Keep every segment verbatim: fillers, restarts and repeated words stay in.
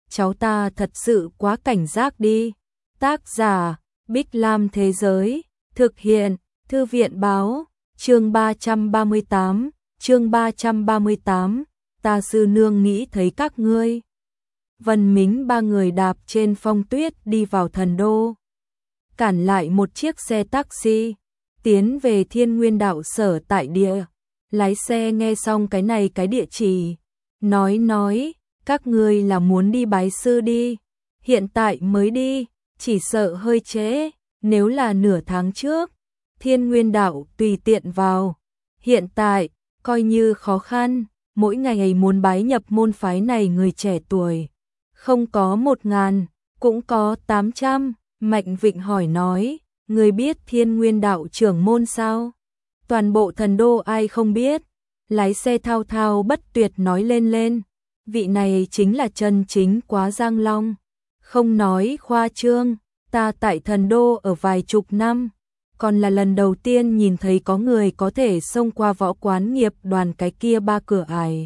cháu ta thật sự quá cảnh giác đi. Tác giả, Bích Lam Thế Giới, thực hiện, Thư viện Báo, chương ba trăm ba mươi tám, chương ba trăm ba mươi tám, ta sư nương nghĩ thấy các ngươi. Vân Mính ba người đạp trên phong tuyết đi vào thần đô, cản lại một chiếc xe taxi, tiến về Thiên Nguyên đạo sở tại địa. Lái xe nghe xong cái này cái địa chỉ, nói nói, các ngươi là muốn đi bái sư đi, hiện tại mới đi, chỉ sợ hơi trễ, nếu là nửa tháng trước, Thiên Nguyên đạo tùy tiện vào, hiện tại, coi như khó khăn, mỗi ngày muốn bái nhập môn phái này người trẻ tuổi, không có một ngàn, cũng có tám trăm, Mạnh Vịnh hỏi nói, người biết Thiên Nguyên đạo trưởng môn sao? Toàn bộ thần đô ai không biết, lái xe thao thao bất tuyệt nói lên lên, vị này chính là chân chính Quá Giang Long, không nói khoa trương, ta tại thần đô ở vài chục năm, còn là lần đầu tiên nhìn thấy có người có thể xông qua võ quán nghiệp đoàn cái kia ba cửa ải.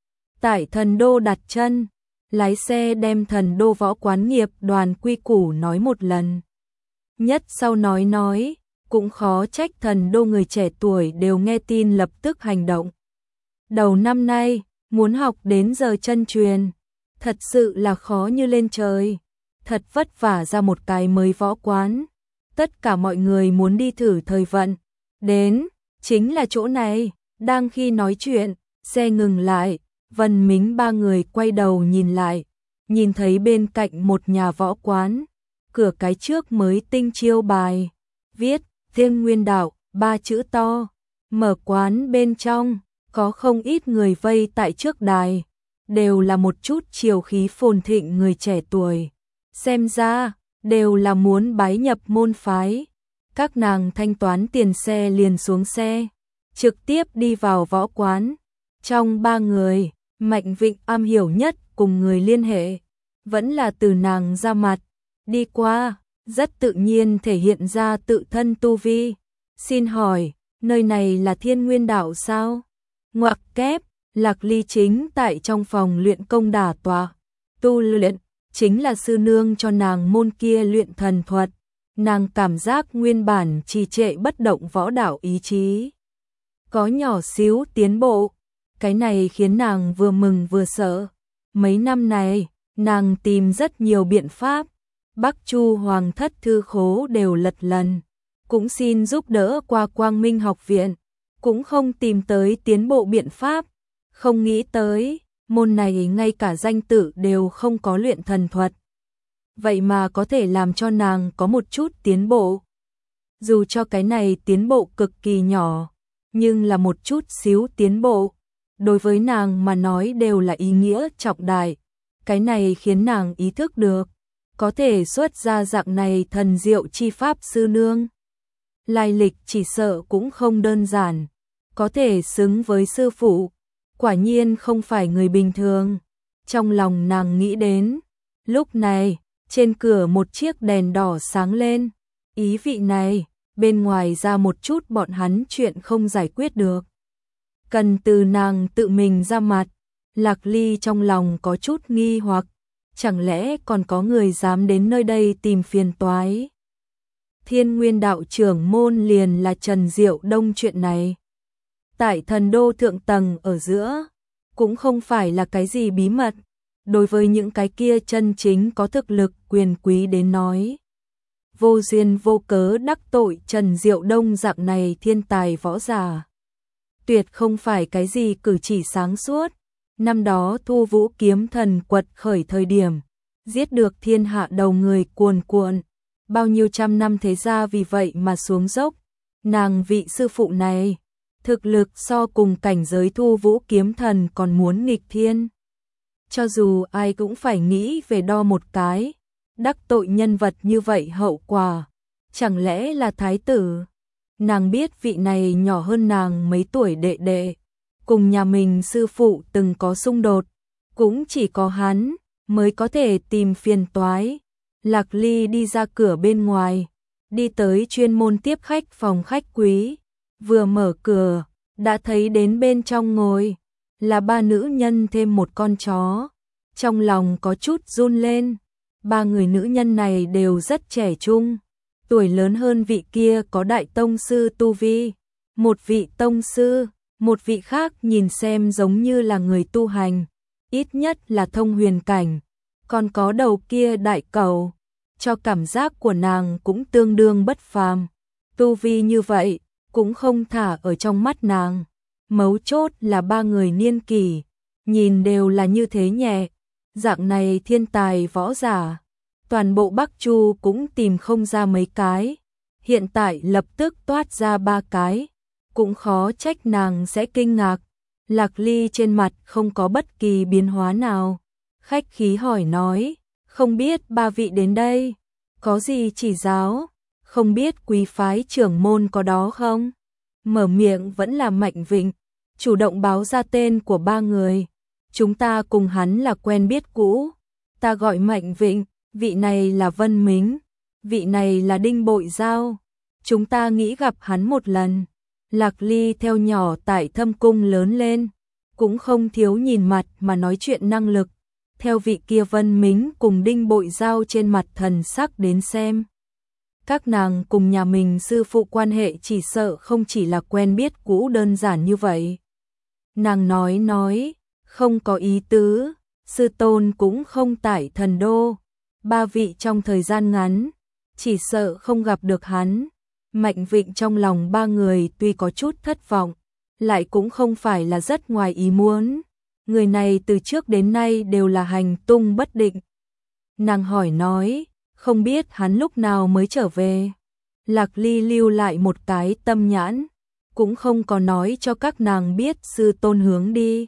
Tại thần đô đặt chân, lái xe đem thần đô võ quán nghiệp đoàn quy củ nói một lần. Nhất sau nói nói, cũng khó trách thần đô người trẻ tuổi đều nghe tin lập tức hành động. Đầu năm nay, muốn học đến giờ chân truyền, thật sự là khó như lên trời, thật vất vả ra một cái mới võ quán. Tất cả mọi người muốn đi thử thời vận, đến, chính là chỗ này, đang khi nói chuyện, xe ngừng lại, Vân Mính ba người quay đầu nhìn lại, nhìn thấy bên cạnh một nhà võ quán, cửa cái trước mới tinh chiêu bài, viết, Thiên Nguyên đạo, ba chữ to, mở quán bên trong, có không ít người vây tại trước đài, đều là một chút chiều khí phồn thịnh người trẻ tuổi, xem ra, đều là muốn bái nhập môn phái. Các nàng thanh toán tiền xe liền xuống xe, trực tiếp đi vào võ quán. Trong ba người, Mạnh Vịnh am hiểu nhất cùng người liên hệ, vẫn là từ nàng ra mặt, đi qua, rất tự nhiên thể hiện ra tự thân tu vi. Xin hỏi, nơi này là Thiên Nguyên đạo sao? Ngoặc kép, Lạc Ly chính tại trong phòng luyện công đả tọa, tu luyện. Chính là sư nương cho nàng môn kia luyện thần thuật, nàng cảm giác nguyên bản trì trệ bất động võ đạo ý chí có nhỏ xíu tiến bộ, cái này khiến nàng vừa mừng vừa sợ. Mấy năm này, nàng tìm rất nhiều biện pháp, Bắc Chu Hoàng thất thư khố đều lật lần, cũng xin giúp đỡ qua Quang Minh học viện, cũng không tìm tới tiến bộ biện pháp, không nghĩ tới môn này ngay cả danh tự đều không có luyện thần thuật. Vậy mà có thể làm cho nàng có một chút tiến bộ. Dù cho cái này tiến bộ cực kỳ nhỏ, nhưng là một chút xíu tiến bộ. Đối với nàng mà nói đều là ý nghĩa trọng đại. Cái này khiến nàng ý thức được, có thể xuất ra dạng này thần diệu chi pháp sư nương. Lai lịch chỉ sợ cũng không đơn giản, có thể xứng với sư phụ. Quả nhiên không phải người bình thường. Trong lòng nàng nghĩ đến, lúc này, trên cửa một chiếc đèn đỏ sáng lên. Ý vị này, bên ngoài ra một chút bọn hắn chuyện không giải quyết được. Cần từ nàng tự mình ra mặt. Lạc Ly trong lòng có chút nghi hoặc, chẳng lẽ còn có người dám đến nơi đây tìm phiền toái. Thiên Nguyên đạo trưởng môn liền là Trần Diệu Đông chuyện này. Tại thần đô thượng tầng ở giữa, cũng không phải là cái gì bí mật, đối với những cái kia chân chính có thực lực quyền quý đến nói. Vô duyên vô cớ đắc tội Trần Diệu Đông dạng này thiên tài võ giả. Tuyệt không phải cái gì cử chỉ sáng suốt, năm đó Thu Vũ kiếm thần quật khởi thời điểm, giết được thiên hạ đầu người cuồn cuộn, bao nhiêu trăm năm thế gia vì vậy mà xuống dốc, nàng vị sư phụ này. Thực lực so cùng cảnh giới Thu Vũ kiếm thần còn muốn nghịch thiên. Cho dù ai cũng phải nghĩ về đo một cái, đắc tội nhân vật như vậy hậu quả, chẳng lẽ là thái tử? Nàng biết vị này nhỏ hơn nàng mấy tuổi đệ đệ, cùng nhà mình sư phụ từng có xung đột, cũng chỉ có hắn mới có thể tìm phiền toái. Lạc Ly đi ra cửa bên ngoài, đi tới chuyên môn tiếp khách phòng khách quý. Vừa mở cửa, đã thấy đến bên trong ngồi, là ba nữ nhân thêm một con chó. trong lòng có chút run lên. Ba người nữ nhân này đều rất trẻ trung, tuổi lớn hơn vị kia có đại tông sư tu vi, một vị tông sư, một vị khác nhìn xem giống như là người tu hành, ít nhất là thông huyền cảnh, còn có đầu kia đại cầu, cho cảm giác của nàng cũng tương đương bất phàm. Tu vi như vậy, cũng không thả ở trong mắt nàng. Mấu chốt là ba người niên kỷ, nhìn đều là như thế nhẹ. Dạng này thiên tài võ giả, toàn bộ Bắc Chu cũng tìm không ra mấy cái. Hiện tại lập tức toát ra ba cái, cũng khó trách nàng sẽ kinh ngạc. Lạc Ly trên mặt không có bất kỳ biến hóa nào. Khách khí hỏi nói, không biết ba vị đến đây, có gì chỉ giáo, không biết quý phái trưởng môn có đó không? Mở miệng vẫn là Mạnh Vịnh, chủ động báo ra tên của ba người. Chúng ta cùng hắn là quen biết cũ, ta gọi Mạnh Vịnh, vị này là Vân Mính, vị này là Đinh Bội Giao. Chúng ta nghĩ gặp hắn một lần. Lạc Ly theo nhỏ tại Thâm Cung lớn lên, cũng không thiếu nhìn mặt mà nói chuyện năng lực. Theo vị kia Vân Mính cùng Đinh Bội Giao trên mặt thần sắc đến xem, các nàng cùng nhà mình sư phụ quan hệ chỉ sợ không chỉ là quen biết cũ đơn giản như vậy. Nàng nói nói, không có ý tứ, sư tôn cũng không tại Thần Đô, ba vị trong thời gian ngắn, chỉ sợ không gặp được hắn. Mạnh Vịnh trong lòng ba người tuy có chút thất vọng, lại cũng không phải là rất ngoài ý muốn. Người này từ trước đến nay đều là hành tung bất định. Nàng hỏi nói, không biết hắn lúc nào mới trở về. Lạc Ly lưu lại một cái tâm nhãn, cũng không có nói cho các nàng biết sư tôn hướng đi.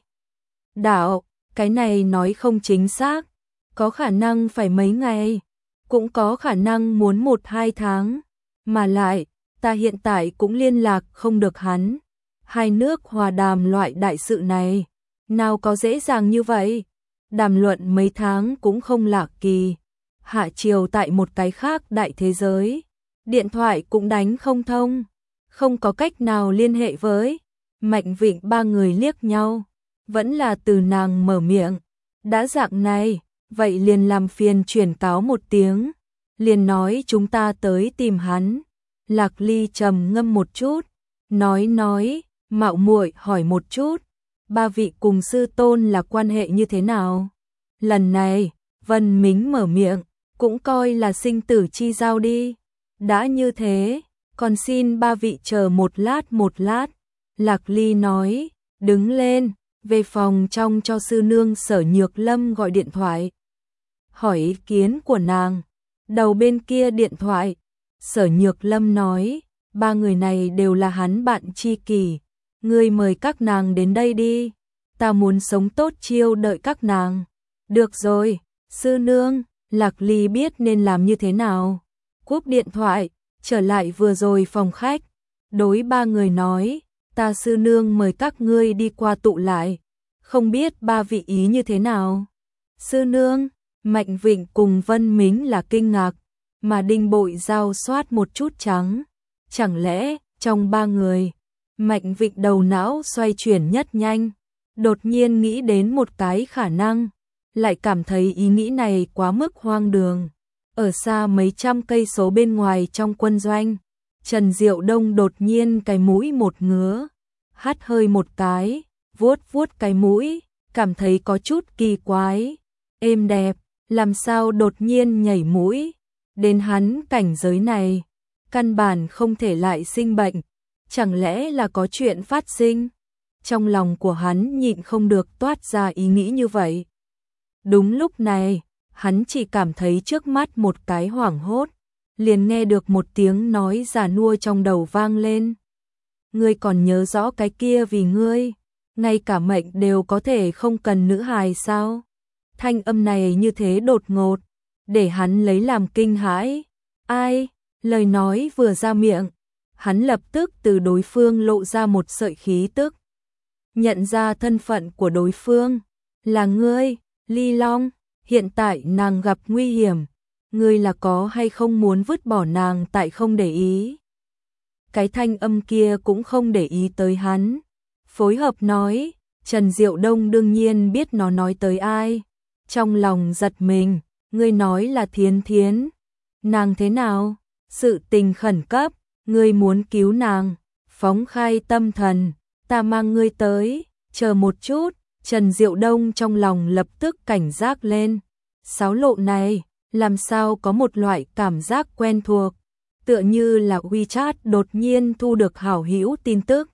Đạo, cái này nói không chính xác, có khả năng phải mấy ngày, cũng có khả năng muốn một hai tháng, mà lại, ta hiện tại cũng liên lạc không được hắn. Hai nước hòa đàm loại đại sự này, nào có dễ dàng như vậy, đàm luận mấy tháng cũng không lạ kỳ. Hạ triều tại một cái khác đại thế giới, điện thoại cũng đánh không thông, không có cách nào liên hệ với. Mạnh Vịnh ba người liếc nhau, vẫn là từ nàng mở miệng, đã dạng này, vậy liền làm phiền chuyển cáo một tiếng, liền nói chúng ta tới tìm hắn. Lạc Ly trầm ngâm một chút, nói nói, mạo muội hỏi một chút, ba vị cùng sư tôn là quan hệ như thế nào? Lần này, Vân Mính mở miệng, cũng coi là sinh tử chi giao đi. Đã như thế, còn xin ba vị chờ một lát một lát. Lạc Ly nói, đứng lên, về phòng trong cho sư nương Sở Nhược Lâm gọi điện thoại. Hỏi ý kiến của nàng, đầu bên kia điện thoại, Sở Nhược Lâm nói, ba người này đều là hắn bạn tri kỷ, ngươi mời các nàng đến đây đi, ta muốn sống tốt chiêu đợi các nàng. Được rồi, sư nương. Lạc Ly biết nên làm như thế nào. Cúp điện thoại, trở lại vừa rồi phòng khách, đối ba người nói, ta sư nương mời các ngươi đi qua tụ lại, không biết ba vị ý như thế nào. Sư nương, Mạnh Vịnh cùng Vân Mính là kinh ngạc, mà Đinh Bội Giao soát một chút trắng. Chẳng lẽ, trong ba người, Mạnh Vịnh đầu não xoay chuyển nhất nhanh, đột nhiên nghĩ đến một cái khả năng, lại cảm thấy ý nghĩ này quá mức hoang đường. Ở xa mấy trăm cây số bên ngoài trong quân doanh, Trần Diệu Đông đột nhiên cái mũi một ngứa, hắt hơi một cái, vuốt vuốt cái mũi, cảm thấy có chút kỳ quái, êm đẹp, làm sao đột nhiên nhảy mũi, đến hắn cảnh giới này, căn bản không thể lại sinh bệnh, chẳng lẽ là có chuyện phát sinh? Trong lòng của hắn nhịn không được toát ra ý nghĩ như vậy. Đúng lúc này, hắn chỉ cảm thấy trước mắt một cái hoảng hốt, liền nghe được một tiếng nói già nua trong đầu vang lên. Ngươi còn nhớ rõ cái kia vì ngươi, ngay cả mệnh đều có thể không cần nữ hài sao? Thanh âm này như thế đột ngột, để hắn lấy làm kinh hãi. Ai? Lời nói vừa ra miệng, hắn lập tức từ đối phương lộ ra một sợi khí tức. Nhận ra thân phận của đối phương, là ngươi, Ly Long, hiện tại nàng gặp nguy hiểm, ngươi là có hay không muốn vứt bỏ nàng tại không để ý. Cái thanh âm kia cũng không để ý tới hắn, phối hợp nói, Trần Diệu Đông đương nhiên biết nó nói tới ai, trong lòng giật mình, ngươi nói là Thiến Thiến, nàng thế nào? Sự tình khẩn cấp, ngươi muốn cứu nàng, phóng khai tâm thần, ta mang ngươi tới, chờ một chút, Trần Diệu Đông trong lòng lập tức cảnh giác lên. Sáo lộ này, làm sao có một loại cảm giác quen thuộc, tựa như là WeChat đột nhiên thu được hảo hữu tin tức.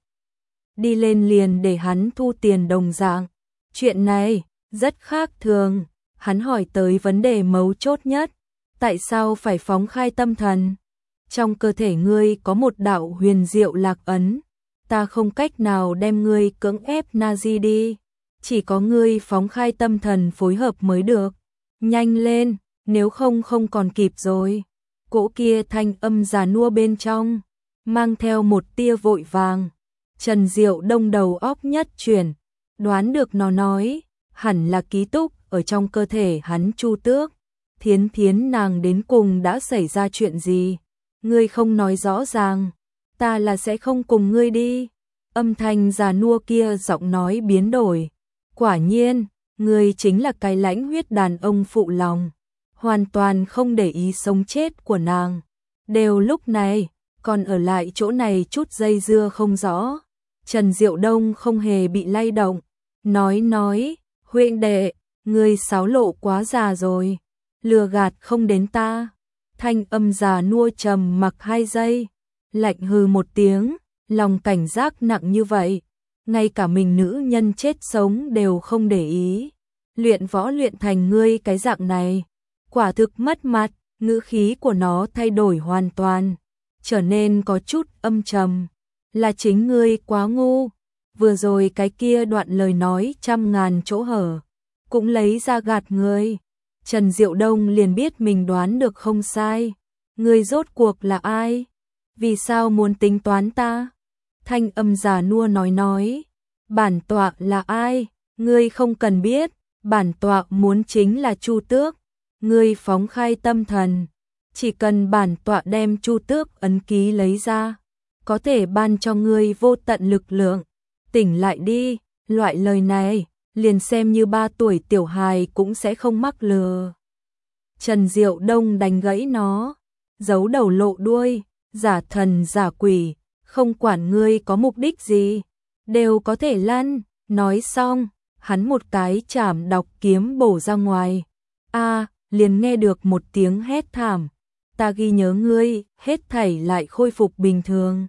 Đi lên liền để hắn thu tiền đồng dạng. Chuyện này, rất khác thường, hắn hỏi tới vấn đề mấu chốt nhất. Tại sao phải phóng khai tâm thần? Trong cơ thể ngươi có một đạo huyền diệu lạc ấn, ta không cách nào đem ngươi cưỡng ép Nazi đi, chỉ có ngươi phóng khai tâm thần phối hợp mới được. Nhanh lên, nếu không không còn kịp rồi. Cỗ kia thanh âm già nua bên trong, mang theo một tia vội vàng. Trần Diệu Đông đầu óc nhất chuyển, đoán được nó nói, hẳn là ký túc ở trong cơ thể hắn Chu Tước. Thiến Thiến nàng đến cùng đã xảy ra chuyện gì? Ngươi không nói rõ ràng, ta là sẽ không cùng ngươi đi. Âm thanh già nua kia giọng nói biến đổi. Quả nhiên, ngươi chính là cái lãnh huyết đàn ông phụ lòng, hoàn toàn không để ý sống chết của nàng. Đều lúc này, còn ở lại chỗ này chút dây dưa không rõ. Trần Diệu Đông không hề bị lay động, nói nói, huynh đệ, ngươi sáo lộ quá già rồi, lừa gạt không đến ta. Thanh âm già nua trầm mặc hai giây, lạnh hừ một tiếng, lòng cảnh giác nặng như vậy, ngay cả mình nữ nhân chết sống đều không để ý. Luyện võ luyện thành ngươi cái dạng này, quả thực mất mặt. Ngữ khí của nó thay đổi hoàn toàn, trở nên có chút âm trầm. Là chính ngươi quá ngu, vừa rồi cái kia đoạn lời nói trăm ngàn chỗ hở, cũng lấy ra gạt ngươi. Trần Diệu Đông liền biết mình đoán được không sai. Ngươi rốt cuộc là ai? Vì sao muốn tính toán ta? Thanh âm già nua nói nói, bản tọa là ai? Ngươi không cần biết, bản tọa muốn chính là Chu Tước. Ngươi phóng khai tâm thần, chỉ cần bản tọa đem Chu Tước ấn ký lấy ra, có thể ban cho ngươi vô tận lực lượng. Tỉnh lại đi, loại lời này, liền xem như ba tuổi tiểu hài cũng sẽ không mắc lừa. Trần Diệu Đông đánh gãy nó, giấu đầu lộ đuôi, giả thần giả quỷ, không quản ngươi có mục đích gì, đều có thể lăn. Nói xong, hắn một cái chảm đọc kiếm bổ ra ngoài. A, liền nghe được một tiếng hét thảm. Ta ghi nhớ ngươi, hết thảy lại khôi phục bình thường.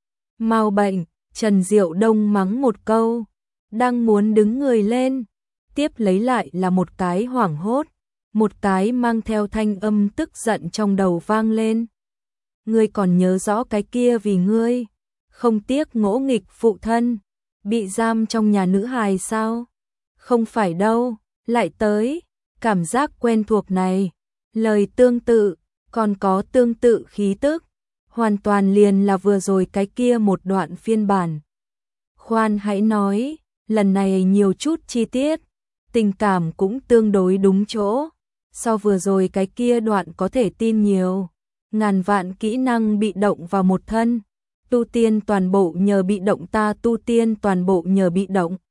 Mau bệnh, Trần Diệu Đông mắng một câu, đang muốn đứng người lên, tiếp lấy lại là một cái hoảng hốt, một cái mang theo thanh âm tức giận trong đầu vang lên. Ngươi còn nhớ rõ cái kia vì ngươi không tiếc ngỗ nghịch phụ thân, bị giam trong nhà nữ hài sao? Không phải đâu, lại tới, cảm giác quen thuộc này, lời tương tự, còn có tương tự khí tức, hoàn toàn liền là vừa rồi cái kia một đoạn phiên bản. Khoan hãy nói, lần này nhiều chút chi tiết, tình cảm cũng tương đối đúng chỗ, so vừa rồi cái kia đoạn có thể tin nhiều. Ngàn vạn kỹ năng bị động vào một thân, tu tiên toàn bộ nhờ bị động, ta tu tiên toàn bộ nhờ bị động.